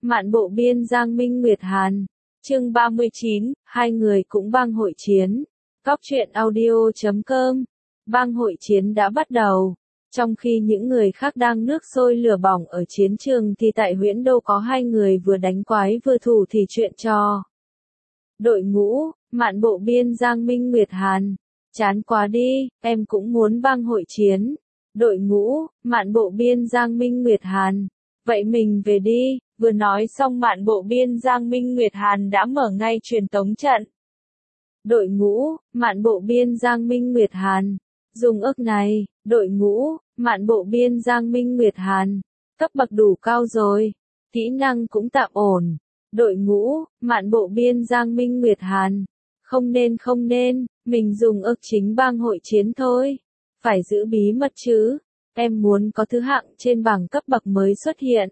Mạn Bộ Biên Giang Minh Nguyệt Hàn. Chương 39, hai người cũng bang hội chiến. Góc truyện audio.com. Bang hội chiến đã bắt đầu. Trong khi những người khác đang nước sôi lửa bỏng ở chiến trường thì tại Huyễn Đô có hai người vừa đánh quái vừa thủ thì chuyện cho. Đội ngũ, Mạn Bộ Biên Giang Minh Nguyệt Hàn. Chán quá đi, em cũng muốn bang hội chiến. Đội ngũ, Mạn Bộ Biên Giang Minh Nguyệt Hàn. Vậy mình về đi. Vừa nói xong Mạn Bộ Biên Giang Minh Nguyệt Hàn đã mở ngay truyền tống trận. Đội ngũ, Mạn Bộ Biên Giang Minh Nguyệt Hàn. Dùng ức này, đội ngũ, Mạn Bộ Biên Giang Minh Nguyệt Hàn. Cấp bậc đủ cao rồi. Kỹ năng cũng tạm ổn. Đội ngũ, Mạn Bộ Biên Giang Minh Nguyệt Hàn. Không nên, mình dùng ức chính bang hội chiến thôi. Phải giữ bí mật chứ. Em muốn có thứ hạng trên bảng cấp bậc mới xuất hiện.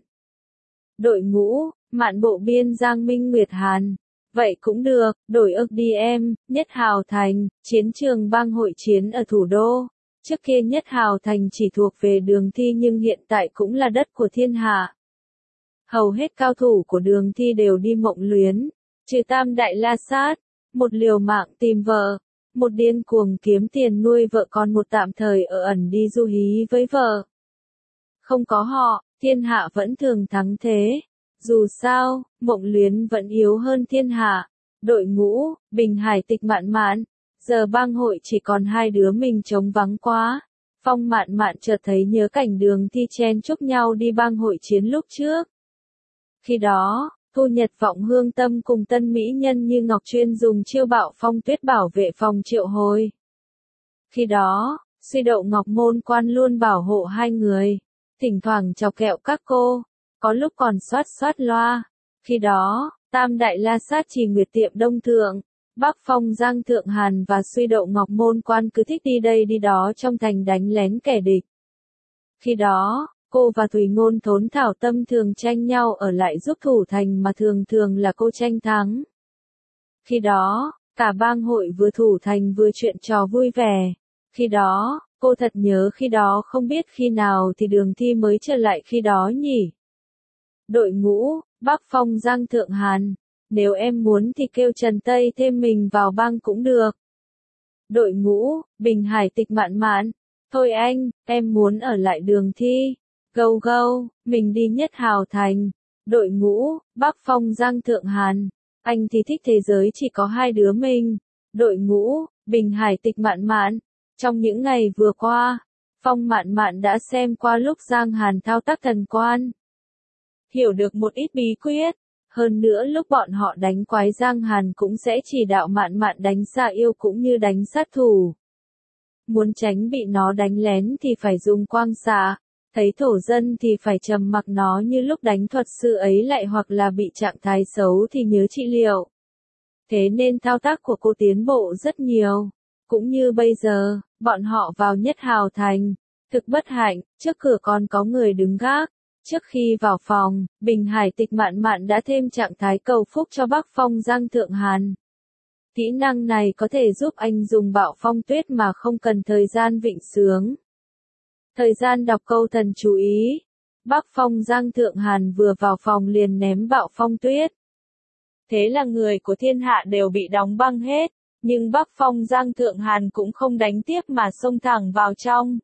Đội ngũ, Mạn Bộ Biên Giang Minh Nguyệt Hàn. Vậy cũng được, đổi ức đi em. Nhất Hào Thành, chiến trường bang hội chiến ở thủ đô. Trước kia Nhất Hào Thành chỉ thuộc về Đường Thi nhưng hiện tại cũng là đất của thiên hạ. Hầu hết cao thủ của Đường Thi đều đi Mộng Luyến, trừ Tam Đại La Sát, một liều mạng tìm vợ, một điên cuồng kiếm tiền nuôi vợ, còn một tạm thời ở ẩn đi du hí với vợ. Không có họ, thiên hạ vẫn thường thắng thế. Dù sao, Mộng Luyến vẫn yếu hơn thiên hạ. Đội ngũ, Bình Hải Tịch Mạn Mạn. Giờ bang hội chỉ còn hai đứa mình trống vắng quá. Phong Mạn Mạn chợt thấy nhớ cảnh Đường Thi chen chúc nhau đi bang hội chiến lúc trước. Khi đó, Thu Nhật Vọng Hương Tâm cùng tân mỹ nhân Như Ngọc chuyên dùng chiêu Bạo Phong Tuyết bảo vệ phòng Triệu Hồi. Khi đó, Suy Đậu Ngọc Môn Quan luôn bảo hộ hai người. Thỉnh thoảng chọc kẹo các cô, có lúc còn xoát loa. Khi đó, Tam Đại La Sát Trì Nguyệt Tiệm Đông Thượng, Bắc Phong Giang Thượng Hàn và Suy Đậu Ngọc Môn Quan cứ thích đi đây đi đó trong thành đánh lén kẻ địch. Khi đó, cô và Thủy Ngôn Thốn Thảo Tâm thường tranh nhau ở lại giúp thủ thành mà thường là cô tranh thắng. Khi đó, cả bang hội vừa thủ thành vừa chuyện trò vui vẻ. Khi đó, cô thật nhớ khi đó không biết khi nào thì Đường Thi mới trở lại khi đó nhỉ. Đội ngũ, Bắc Phong Giang Thượng Hàn. Nếu em muốn thì kêu Trần Tây thêm mình vào bang cũng được. Đội ngũ, Bình Hải Tịch Mạn Mạn. Thôi anh, em muốn ở lại Đường Thi. Go, mình đi Nhất Hào Thành. Đội ngũ, Bắc Phong Giang Thượng Hàn. Anh thì thích thế giới chỉ có hai đứa mình. Đội ngũ, Bình Hải Tịch Mạn Mạn. Trong những ngày vừa qua, Phong Mạn Mạn đã xem qua lúc Giang Hàn thao tác thần quan. Hiểu được một ít bí quyết. Hơn nữa lúc bọn họ đánh quái Giang Hàn cũng sẽ chỉ đạo Mạn Mạn đánh xạ yêu cũng như đánh sát thủ. Muốn tránh bị nó đánh lén thì phải dùng quang xạ. Thấy thổ dân thì phải trầm mặc nó như lúc đánh thuật sư ấy lại, hoặc là bị trạng thái xấu thì nhớ trị liệu. Thế nên thao tác của cô tiến bộ rất nhiều. Cũng như bây giờ, bọn họ vào Nhất Hào Thành. Thực bất hạnh, trước cửa còn có người đứng gác. Trước khi vào phòng, Bình Hải Tịch Mạn Mạn đã thêm trạng thái cầu phúc cho Bắc Phong Giang Thượng Hàn. Kỹ năng này có thể giúp anh dùng Bạo Phong Tuyết mà không cần thời gian vịnh sướng. Thời gian đọc câu thần chú ý. Bắc Phong Giang Thượng Hàn vừa vào phòng liền ném Bạo Phong Tuyết. Thế là người của thiên hạ đều bị đóng băng hết, nhưng Bắc Phong Giang Thượng Hàn cũng không đánh tiếp mà xông thẳng vào trong.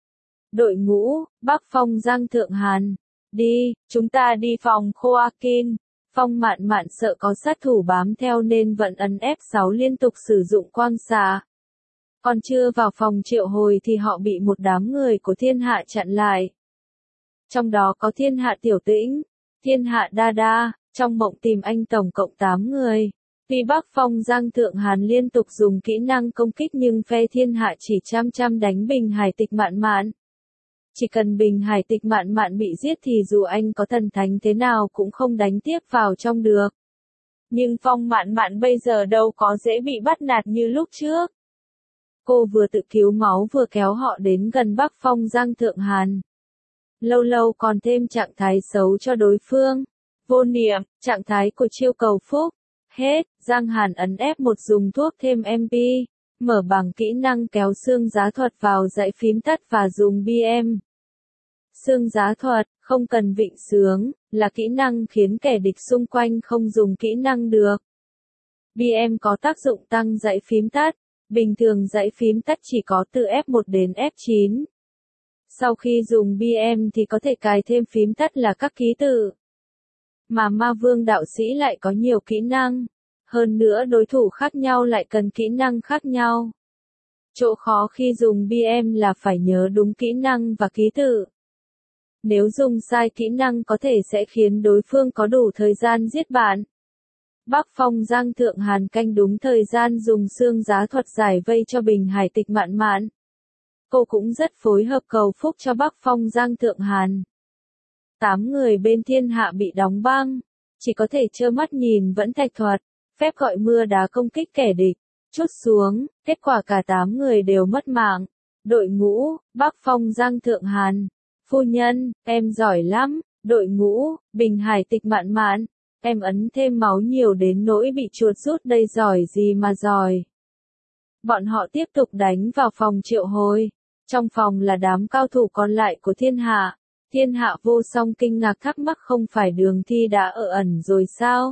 Đội ngũ, Bắc Phong Giang Thượng Hàn. Đi, chúng ta đi phòng Khoakin. Phong Mạn Mạn sợ có sát thủ bám theo nên vẫn ấn F6 liên tục sử dụng quang xạ. Còn chưa vào phòng Triệu Hồi thì họ bị một đám người của thiên hạ chặn lại. Trong đó có thiên hạ Tiểu Tĩnh, thiên hạ Đa Đa, trong mộng tìm anh tổng cộng 8 người. Tuy Bắc Phong Giang Thượng Hàn liên tục dùng kỹ năng công kích nhưng phe thiên hạ chỉ chăm đánh Bình Hải Tịch Mạn Mạn. Chỉ cần Bình Hải Tịch Mạn Mạn bị giết thì dù anh có thần thánh thế nào cũng không đánh tiếp vào trong được. Nhưng Phong Mạn Mạn bây giờ đâu có dễ bị bắt nạt như lúc trước. Cô vừa tự cứu máu vừa kéo họ đến gần Bắc Phong Giang Thượng Hàn. Lâu còn thêm trạng thái xấu cho đối phương. Vô niệm, trạng thái của chiêu cầu phúc. Hết, Giang Hàn ấn F1 dùng thuốc thêm MP. Mở bảng kỹ năng kéo xương giá thuật vào dãy phím tắt và dùng BM. Xương giá thuật, không cần vịnh sướng, là kỹ năng khiến kẻ địch xung quanh không dùng kỹ năng được. BM có tác dụng tăng dãy phím tắt. Bình thường dãy phím tắt chỉ có từ F1 đến F9. Sau khi dùng BM thì có thể cài thêm phím tắt là các ký tự. Mà ma vương đạo sĩ lại có nhiều kỹ năng. Hơn nữa đối thủ khác nhau lại cần kỹ năng khác nhau. Chỗ khó khi dùng BM là phải nhớ đúng kỹ năng và ký tự. Nếu dùng sai kỹ năng có thể sẽ khiến đối phương có đủ thời gian giết bạn. Bắc Phong Giang Thượng Hàn canh đúng thời gian dùng xương giá thuật giải vây cho Bình Hải Tịch Mạn Mạn. Cô cũng rất phối hợp cầu phúc cho Bắc Phong Giang Thượng Hàn. 8 người bên thiên hạ bị đóng băng, chỉ có thể trơ mắt nhìn vẫn thạch thuật, phép gọi mưa đá công kích kẻ địch, trút xuống, kết quả cả 8 người đều mất mạng. Đội ngũ, Bắc Phong Giang Thượng Hàn, phu nhân, em giỏi lắm, đội ngũ, Bình Hải Tịch Mạn Mạn, em ấn thêm máu nhiều đến nỗi bị chuột rút đây giỏi gì mà giỏi. Bọn họ tiếp tục đánh vào phòng triệu hồi. Trong phòng là đám cao thủ còn lại của thiên hạ. Thiên hạ vô song kinh ngạc thắc mắc không phải Đường Thi đã ở ẩn rồi sao?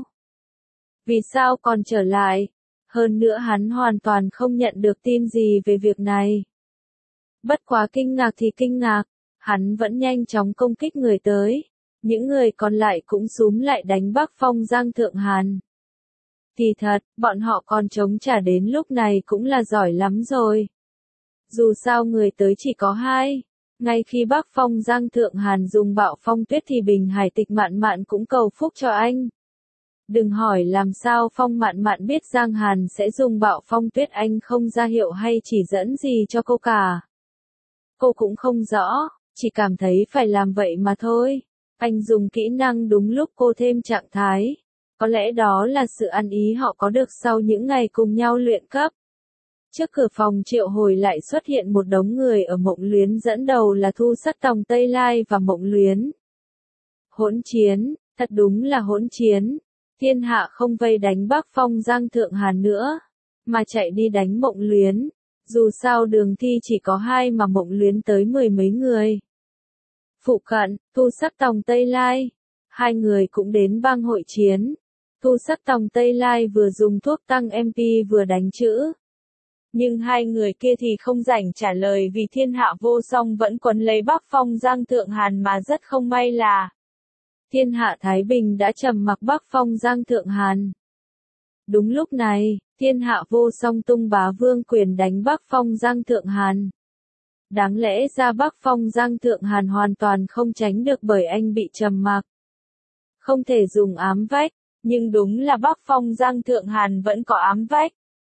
Vì sao còn trở lại? Hơn nữa hắn hoàn toàn không nhận được tin gì về việc này. Bất quá kinh ngạc thì kinh ngạc, hắn vẫn nhanh chóng công kích người tới. Những người còn lại cũng xúm lại đánh Bắc Phong Giang Thượng Hàn. Thì thật, bọn họ còn chống trả đến lúc này cũng là giỏi lắm rồi. Dù sao người tới chỉ có 2. Ngay khi Bắc Phong Giang Thượng Hàn dùng bạo phong tuyết thì Bình Hải Tịch Mạn Mạn cũng cầu phúc cho anh. Đừng hỏi làm sao Phong Mạn Mạn biết Giang Hàn sẽ dùng bạo phong tuyết, anh không ra hiệu hay chỉ dẫn gì cho cô cả. Cô cũng không rõ, chỉ cảm thấy phải làm vậy mà thôi. Anh dùng kỹ năng đúng lúc cô thêm trạng thái. Có lẽ đó là sự ăn ý họ có được sau những ngày cùng nhau luyện cấp. Trước cửa phòng triệu hồi lại xuất hiện một đống người ở Mộng Luyến, dẫn đầu là Thu Sắc Tòng Tây Lai và Mộng Luyến. Hỗn chiến, thật đúng là hỗn chiến. Thiên hạ không vây đánh Bắc Phong Giang Thượng Hàn nữa, mà chạy đi đánh Mộng Luyến. Dù sao Đường Thi chỉ có 2 mà Mộng Luyến tới 10 mấy người. Phụ cận, Thu Sắc Tòng Tây Lai. 2 người cũng đến bang hội chiến. Thu Sắc Tòng Tây Lai vừa dùng thuốc tăng MP vừa đánh chữ. Nhưng 2 người kia thì không rảnh trả lời vì thiên hạ vô song vẫn quấn lấy Bắc Phong Giang Thượng Hàn, mà rất không may là thiên hạ Thái Bình đã trầm mặc Bắc Phong Giang Thượng Hàn. Đúng lúc này, thiên hạ vô song tung bá vương quyền đánh Bắc Phong Giang Thượng Hàn. Đáng lẽ ra Bắc Phong Giang Thượng Hàn hoàn toàn không tránh được bởi anh bị trầm mặc. Không thể dùng ám vách, nhưng đúng là Bắc Phong Giang Thượng Hàn vẫn có ám vách.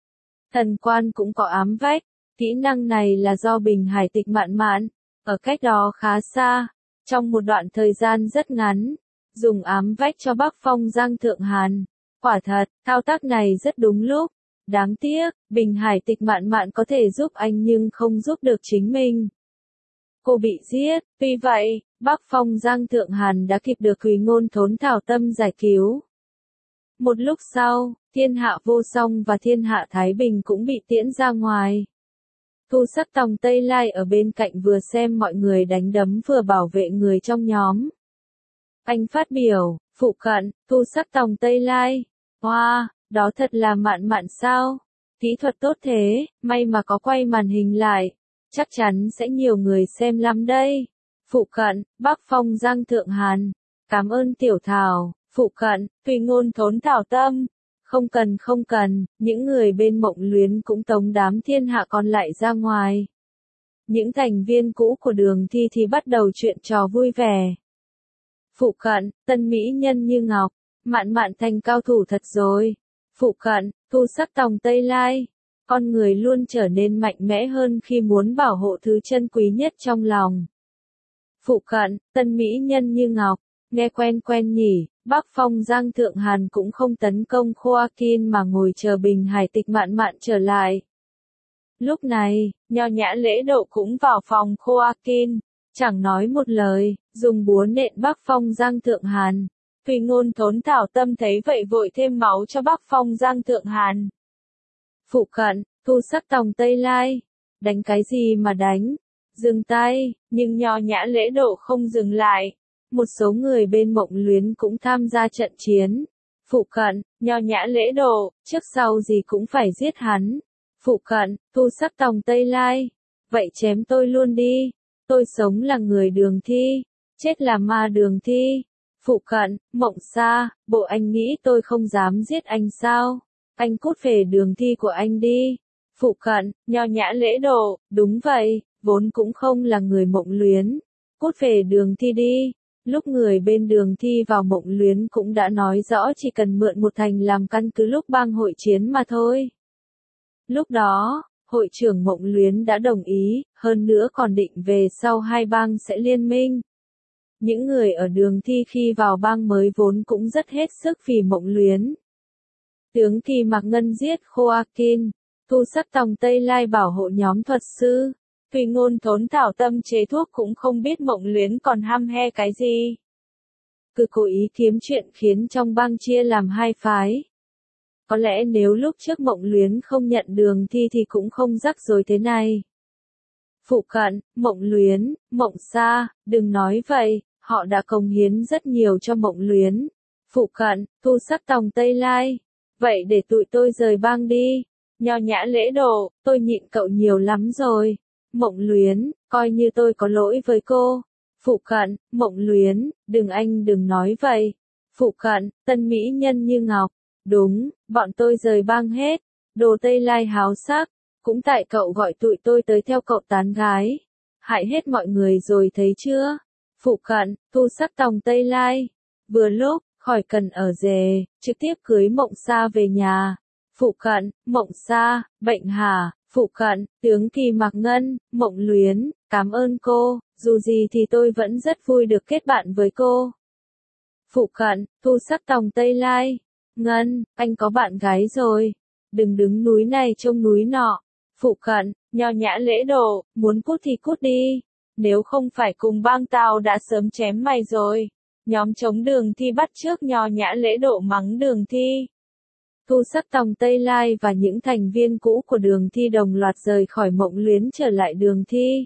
Thần quan cũng có ám vách, kỹ năng này là do Bình Hải Tịch Mạn Mạn, ở cách đó khá xa, trong một đoạn thời gian rất ngắn, dùng ám vách cho Bắc Phong Giang Thượng Hàn. Quả thật, thao tác này rất đúng lúc. Đáng tiếc, Bình Hải Tịch Mạn Mạn có thể giúp anh nhưng không giúp được chính mình. Cô bị giết, tuy vậy, Bắc Phong Giang Thượng Hàn đã kịp được Quỳ Ngôn Thốn Thảo Tâm giải cứu. Một lúc sau, thiên hạ vô song và thiên hạ Thái Bình cũng bị tiễn ra ngoài. Thu Sắc Tòng Tây Lai ở bên cạnh vừa xem mọi người đánh đấm vừa bảo vệ người trong nhóm. Anh phát biểu, phụ cận, Thu Sắc Tòng Tây Lai. Wow, đó thật là Mạn Mạn sao? Kỹ thuật tốt thế, may mà có quay màn hình lại. Chắc chắn sẽ nhiều người xem lắm đây. Phụ cận, Bắc Phong Giang Thượng Hàn. Cảm ơn Tiểu Thảo. Phụ cận, Tùy Ngôn Thốn Thảo Tâm. Không cần, những người bên Mộng Luyến cũng tống đám thiên hạ còn lại ra ngoài. Những thành viên cũ của Đường Thi thì bắt đầu chuyện trò vui vẻ. Phụ cận, tân mỹ nhân như ngọc, Mạn Mạn thành cao thủ thật rồi. Phụ cận, Thu Sắc Tòng Tây Lai. Con người luôn trở nên mạnh mẽ hơn khi muốn bảo hộ thứ chân quý nhất trong lòng. Phụ cận, tân mỹ nhân như ngọc, nghe quen quen nhỉ. Bắc Phong Giang Thượng Hàn cũng không tấn công Joaquin mà ngồi chờ Bình Hải Tịch Mạn Mạn trở lại. Lúc này, Nho Nhã Lễ Độ cũng vào phòng Joaquin, chẳng nói một lời, dùng búa nện Bắc Phong Giang Thượng Hàn. Tùy Ngôn Thốn Thảo Tâm thấy vậy vội thêm máu cho Bắc Phong Giang Thượng Hàn. Phụ cận, Thu Sắc Tòng Tây Lai. Đánh cái gì mà đánh? dừng tay, nhưng Nho Nhã Lễ Độ không dừng lại. Một số người bên Mộng Luyến cũng tham gia trận chiến. Phụ cận, Nho Nhã Lễ Độ, trước sau gì cũng phải giết hắn. Phụ cận, Thu Sắc Tòng Tây Lai. Vậy chém tôi luôn đi. Tôi sống là người Đường Thi, chết là ma Đường Thi. Phụ cận, Mộng Sa, bộ anh nghĩ tôi không dám giết anh sao? Anh cút về Đường Thi của anh đi. Phụ cận, Nho Nhã Lễ Độ, đúng vậy, vốn cũng không là người Mộng Luyến. Cút về Đường Thi đi. Lúc người bên Đường Thi vào Mộng Luyến cũng đã nói rõ chỉ cần mượn một thành làm căn cứ lúc bang hội chiến mà thôi. Lúc đó, hội trưởng Mộng Luyến đã đồng ý, hơn nữa còn định về sau hai bang sẽ liên minh. Những người ở Đường Thi khi vào bang mới vốn cũng rất hết sức vì Mộng Luyến. Tướng Kỳ Mạc Ngân giết Joaquin, Thu Sắc Tòng Tây Lai bảo hộ nhóm thuật sư. Tùy Ngôn Thốn thảo tâm chế thuốc cũng không biết Mộng Luyến còn hăm he cái gì. Cứ cố ý kiếm chuyện khiến trong bang chia làm hai phái. Có lẽ nếu lúc trước Mộng Luyến không nhận Đường Thi thì cũng không rắc rối thế này. Phụ cận, Mộng Luyến, Mộng Sa, đừng nói vậy, họ đã cống hiến rất nhiều cho Mộng Luyến. Phụ cận, Thu Sắc Tòng Tây Lai. Vậy để tụi tôi rời bang đi. Nho Nhã Lễ Độ, tôi nhịn cậu nhiều lắm rồi. Mộng Luyến, coi như tôi có lỗi với cô. Phụ cận, Mộng Luyến, anh đừng nói vậy. Phụ cận, tân mỹ nhân như ngọc. Đúng, bọn tôi rời bang hết. Đồ Tây Lai háo sắc. Cũng tại cậu gọi tụi tôi tới theo cậu tán gái. Hại hết mọi người rồi thấy chưa? Phụ cận, Thu Sắc Tòng Tây Lai. Vừa lúc, khỏi cần ở rể, trực tiếp cưới Mộng Sa về nhà. Phụ cận, Mộng Sa, bệnh hả? Phụ cận, tướng Kỳ Mạc Ngân, Mộng Luyến, cảm ơn cô, dù gì thì tôi vẫn rất vui được kết bạn với cô. Phụ cận, Thu Sắc Tòng Tây Lai. Ngân, anh có bạn gái rồi. Đừng đứng núi này trông núi nọ. Phụ cận, Nho Nhã Lễ Độ, muốn cút thì cút đi. Nếu không phải cùng bang tao đã sớm chém mày rồi. Nhóm chống Đường Thi bắt trước Nho Nhã Lễ Độ mắng Đường Thi. Thu Sắc Tòng Tây Lai và những thành viên cũ của Đường Thi đồng loạt rời khỏi Mộng Luyến trở lại Đường Thi.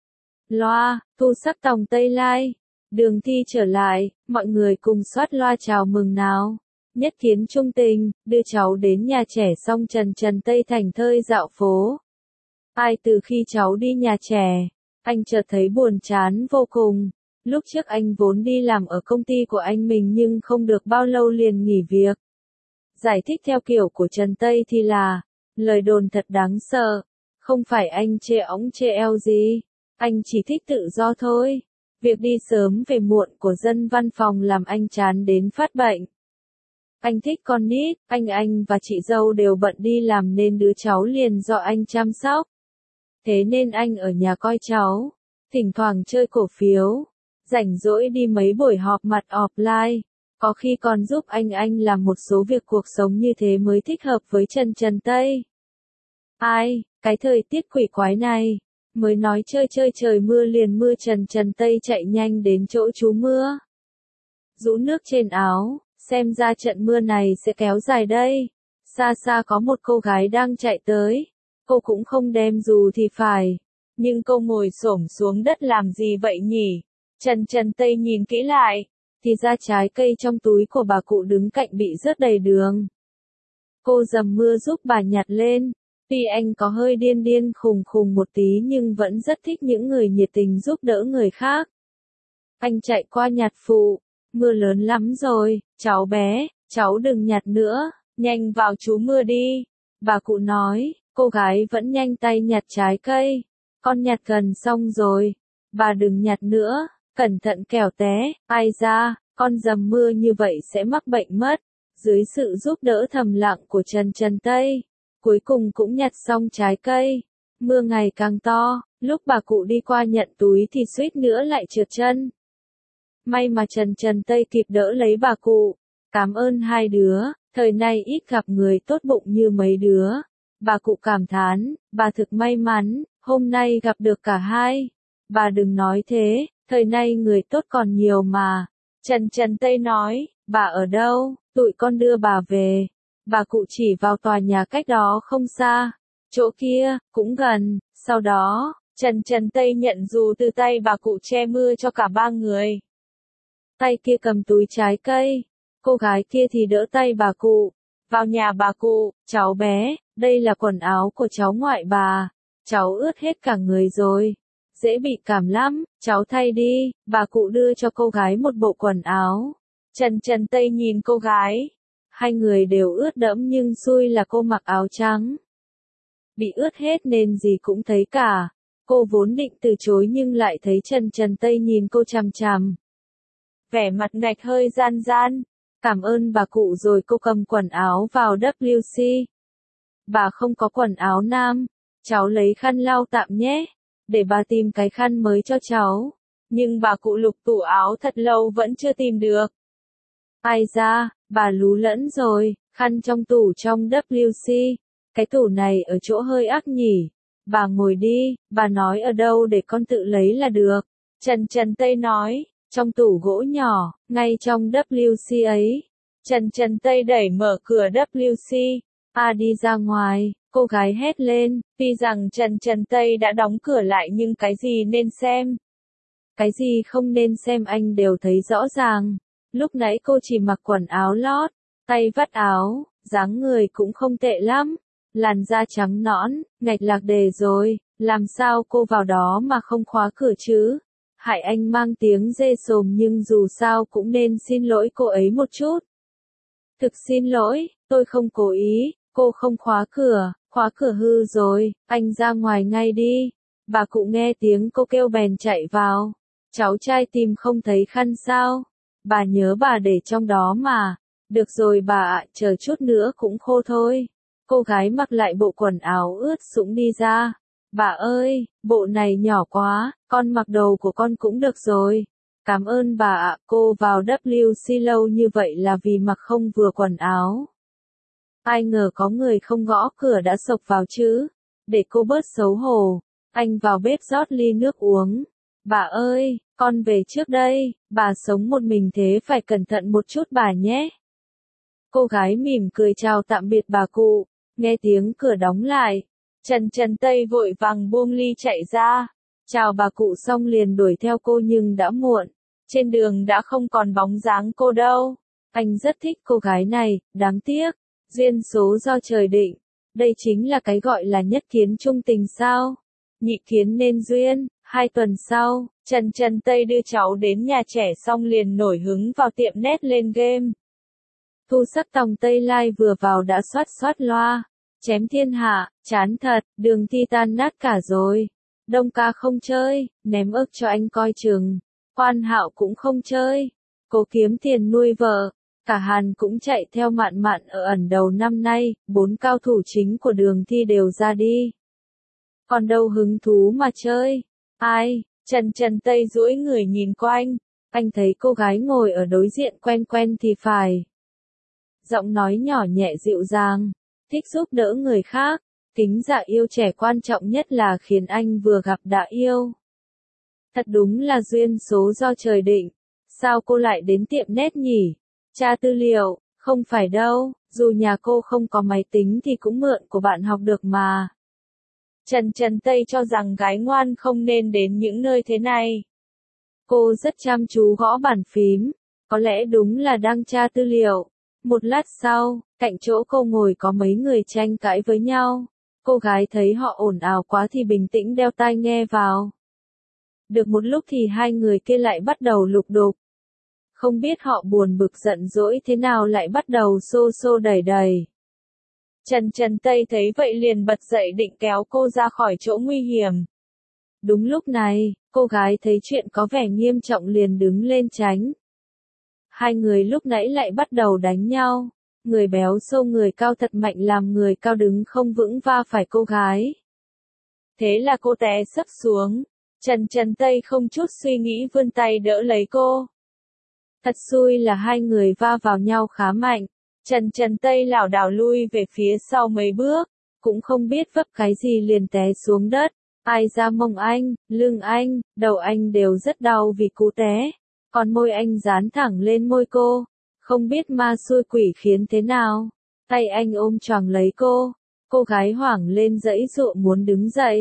Loa, Thu Sắc Tòng Tây Lai. Đường Thi trở lại, mọi người cùng soát loa chào mừng nào. Nhất Kiến Trung Tình, đưa cháu đến nhà trẻ xong Trần Tây Thành thơi dạo phố. Ai từ khi cháu đi nhà trẻ, anh chợt thấy buồn chán vô cùng. Lúc trước anh vốn đi làm ở công ty của anh mình nhưng không được bao lâu liền nghỉ việc. Giải thích theo kiểu của Trần Tây thì là, lời đồn thật đáng sợ. Không phải anh chê ống chê eo gì, anh chỉ thích tự do thôi. Việc đi sớm về muộn của dân văn phòng làm anh chán đến phát bệnh. Anh thích con nít, anh và chị dâu đều bận đi làm nên đứa cháu liền do anh chăm sóc. Thế nên anh ở nhà coi cháu, thỉnh thoảng chơi cổ phiếu, rảnh rỗi đi mấy buổi họp mặt offline, có khi còn giúp anh làm một số việc cuộc sống như thế mới thích hợp với Trần Tây. Ai, cái thời tiết quỷ quái này, mới nói chơi trời mưa liền mưa Trần Tây chạy nhanh đến chỗ trú mưa. Rũ nước trên áo, xem ra trận mưa này sẽ kéo dài đây. Xa xa có một cô gái đang chạy tới. Cô cũng không đem dù thì phải. Nhưng cô ngồi xổm xuống đất làm gì vậy nhỉ? Trần Tây nhìn kỹ lại. Thì ra trái cây trong túi của bà cụ đứng cạnh bị rớt đầy đường. Cô dầm mưa giúp bà nhặt lên. Tuy anh có hơi điên khùng một tí nhưng vẫn rất thích những người nhiệt tình giúp đỡ người khác. Anh chạy qua nhặt phụ. Mưa lớn lắm rồi, cháu bé, cháu đừng nhặt nữa, nhanh vào trú mưa đi. Bà cụ nói, cô gái vẫn nhanh tay nhặt trái cây. Con nhặt gần xong rồi, bà đừng nhặt nữa, cẩn thận kẻo té. Ai ra, con dầm mưa như vậy sẽ mắc bệnh mất. Dưới sự giúp đỡ thầm lặng của Trần Tây, cuối cùng cũng nhặt xong trái cây. Mưa ngày càng to, lúc bà cụ đi qua nhận túi thì suýt nữa lại trượt chân. May mà Trần Tây kịp đỡ lấy bà cụ. Cảm ơn hai đứa, thời nay ít gặp người tốt bụng như mấy đứa. Bà cụ cảm thán, bà thực may mắn, hôm nay gặp được cả hai. Bà đừng nói thế, thời nay người tốt còn nhiều mà. Trần Tây nói, bà ở đâu, tụi con đưa bà về. Bà cụ chỉ vào tòa nhà cách đó không xa. Chỗ kia, cũng gần, sau đó, Trần Trần Tây nhận dù từ tay bà cụ che mưa cho cả ba người. Tay kia cầm túi trái cây, cô gái kia thì đỡ tay bà cụ. Vào nhà bà cụ, cháu bé, đây là quần áo của cháu ngoại bà. Cháu ướt hết cả người rồi. Dễ bị cảm lắm, cháu thay đi. Bà cụ đưa cho cô gái một bộ quần áo. Trần Trần Tây nhìn cô gái. Hai người đều ướt đẫm nhưng xui là cô mặc áo trắng. Bị ướt hết nên gì cũng thấy cả. Cô vốn định từ chối nhưng lại thấy Trần Trần Tây nhìn cô chằm chằm. Vẻ mặt ngạch hơi gian gian. Cảm ơn bà cụ rồi cô cầm quần áo vào WC. Bà không có quần áo nam. Cháu lấy khăn lau tạm nhé. Để bà tìm cái khăn mới cho cháu. Nhưng bà cụ lục tủ áo thật lâu vẫn chưa tìm được. Ai ra, bà lú lẫn rồi, khăn trong tủ trong WC. Cái tủ này ở chỗ hơi ác nhỉ. Bà ngồi đi, bà nói ở đâu để con tự lấy là được. Trần Trần Tây nói, trong tủ gỗ nhỏ, ngay trong WC ấy. Trần Trần Tây đẩy mở cửa WC. Đi ra ngoài, cô gái hét lên, tuy rằng Trần Trần Tây đã đóng cửa lại nhưng cái gì nên xem. Cái gì không nên xem anh đều thấy rõ ràng. Lúc nãy cô chỉ mặc quần áo lót, tay vắt áo, dáng người cũng không tệ lắm. Làn da trắng nõn, ngạch lạc đề rồi, làm sao cô vào đó mà không khóa cửa chứ? Hại anh mang tiếng dê sồm nhưng dù sao cũng nên xin lỗi cô ấy một chút. Thực xin lỗi, tôi không cố ý, cô không khóa cửa hư rồi, anh ra ngoài ngay đi. Bà cụ nghe tiếng cô kêu bèn chạy vào. Cháu trai tìm không thấy khăn sao? Bà nhớ bà để trong đó mà. Được rồi bà ạ, chờ chút nữa cũng khô thôi. Cô gái mặc lại bộ quần áo ướt sũng đi ra. Bà ơi, bộ này nhỏ quá, con mặc đồ của con cũng được rồi. Cảm ơn bà ạ, cô vào WC lâu như vậy là vì mặc không vừa quần áo. Ai ngờ có người không gõ cửa đã xộc vào chứ. Để cô bớt xấu hổ. Anh vào bếp rót ly nước uống. Bà ơi, con về trước đây, bà sống một mình thế phải cẩn thận một chút bà nhé. Cô gái mỉm cười chào tạm biệt bà cụ, nghe tiếng cửa đóng lại. Trần Trần Tây vội vàng buông ly chạy ra. Chào bà cụ xong liền đuổi theo cô nhưng đã muộn. Trên đường đã không còn bóng dáng cô đâu. Anh rất thích cô gái này, đáng tiếc. Duyên số do trời định. Đây chính là cái gọi là nhất kiến chung tình sao. Nhị kiến nên duyên. 2 tuần sau, Trần Trần Tây đưa cháu đến nhà trẻ xong liền nổi hứng vào tiệm net lên game. Thu Sắc Tòng Tây Lai vừa vào đã xoát loa. Chém thiên hạ, chán thật, đường thi tan nát cả rồi. Đông ca không chơi, ném ức cho anh coi chừng. Quan Hạo cũng không chơi. Cố kiếm tiền nuôi vợ. Cả Hàn cũng chạy theo Mạn Mạn ở ẩn đầu năm nay, 4 cao thủ chính của đường thi đều ra đi. Còn đâu hứng thú mà chơi. Ai? Trần Trần Tây duỗi người nhìn quanh. Anh thấy cô gái ngồi ở đối diện quen quen thì phải. Giọng nói nhỏ nhẹ dịu dàng. Thích giúp đỡ người khác. Kính dạ yêu trẻ quan trọng nhất là khiến anh vừa gặp đã yêu. Thật đúng là duyên số do trời định. Sao cô lại đến tiệm net nhỉ? Tra tư liệu, không phải đâu, dù nhà cô không có máy tính thì cũng mượn của bạn học được mà. Trần Trần Tây cho rằng gái ngoan không nên đến những nơi thế này. Cô rất chăm chú gõ bàn phím, có lẽ đúng là đang tra tư liệu. Một lát sau, cạnh chỗ cô ngồi có mấy người tranh cãi với nhau. Cô gái thấy họ ồn ào quá thì bình tĩnh đeo tai nghe vào. Được một lúc thì hai người kia lại bắt đầu lục đục. Không biết họ buồn bực giận dỗi thế nào lại bắt đầu xô đẩy đẩy. Trần Trần Tây thấy vậy liền bật dậy định kéo cô ra khỏi chỗ nguy hiểm. Đúng lúc này, cô gái thấy chuyện có vẻ nghiêm trọng liền đứng lên tránh. Hai người lúc nãy lại bắt đầu đánh nhau. Người béo xô người cao thật mạnh làm người cao đứng không vững va phải cô gái. Thế là cô té sấp xuống. Trần Trần Tây không chút suy nghĩ vươn tay đỡ lấy cô. Thật xui là hai người va vào nhau khá mạnh. Trần Trần Tây lảo đảo lui về phía sau mấy bước, cũng không biết vấp cái gì liền té xuống đất. Ai ra mông anh, lưng anh, đầu anh đều rất đau vì cú té. Còn môi anh dán thẳng lên môi cô. Không biết ma xui quỷ khiến thế nào. Tay anh ôm choàng lấy cô. Cô gái hoảng lên giãy giụa muốn đứng dậy.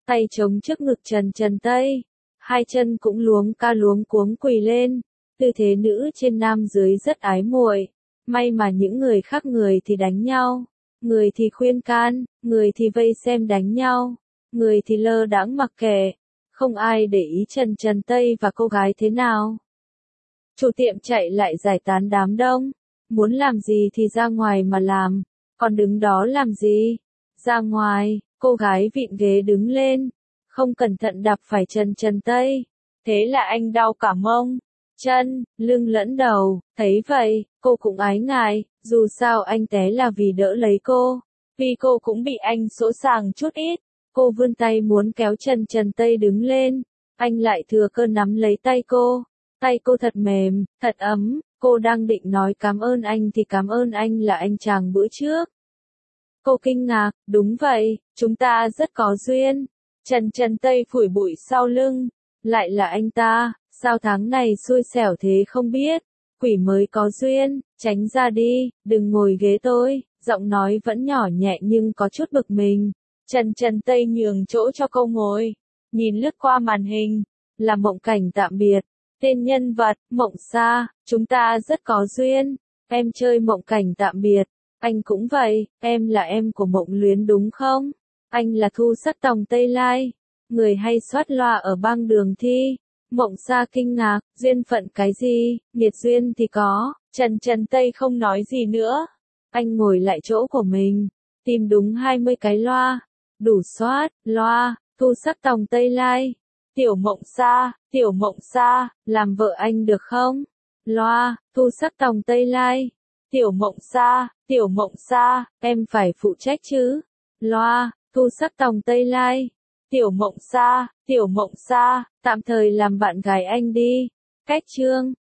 tay chống trước ngực Trần Trần Tây, hai chân cũng luống ca luống cuống quỳ lên, tư thế nữ trên nam dưới rất ái muội. May mà những người khác người thì đánh nhau, người thì khuyên can, người thì vây xem đánh nhau, người thì lơ đãng mặc kệ, không ai để ý Trần Trần Tây và cô gái thế nào. Chủ tiệm chạy lại giải tán đám đông, muốn làm gì thì ra ngoài mà làm, còn đứng đó làm gì? Ra ngoài, cô gái vịn ghế đứng lên, không cẩn thận đạp phải Trần Trần Tây, thế là anh đau cả mông, chân, lưng lẫn đầu, thấy vậy, cô cũng ái ngại, dù sao anh té là vì đỡ lấy cô, vì cô cũng bị anh sỗ sàng chút ít, cô vươn tay muốn kéo Trần Trần Tây đứng lên, anh lại thừa cơ nắm lấy tay cô thật mềm, thật ấm, cô đang định nói cảm ơn anh thì cảm ơn anh là anh chàng bữa trước. Cô kinh ngạc, đúng vậy, chúng ta rất có duyên. Trần Trần Tây phủi bụi sau lưng, lại là anh ta, sao tháng này xui xẻo thế không biết, quỷ mới có duyên, tránh ra đi, đừng ngồi ghế tôi, giọng nói vẫn nhỏ nhẹ nhưng có chút bực mình. Trần Trần Tây nhường chỗ cho cô ngồi, nhìn lướt qua màn hình, là Mộng Cảnh tạm biệt, tên nhân vật, Mộng Sa, chúng ta rất có duyên, em chơi Mộng Cảnh tạm biệt. Anh cũng vậy, em là em của Mộng Luyến đúng không? Anh là Thu Sắc Tòng Tây Lai, người hay soát loa ở bang đường thi. Mộng Sa kinh ngạc, duyên phận cái gì, nghiệt duyên thì có, Trần Trần Tây không nói gì nữa. Anh ngồi lại chỗ của mình, tìm đúng 20 cái loa, đủ soát, loa, Thu Sắc Tòng Tây Lai. Tiểu Mộng Sa, làm vợ anh được không? Loa, Thu Sắc Tòng Tây Lai. Tiểu Mộng Sa, em phải phụ trách chứ. Loa, Thu Sắc Tòng Tây Lai. Tiểu Mộng Sa, tạm thời làm bạn gái anh đi. Cách chương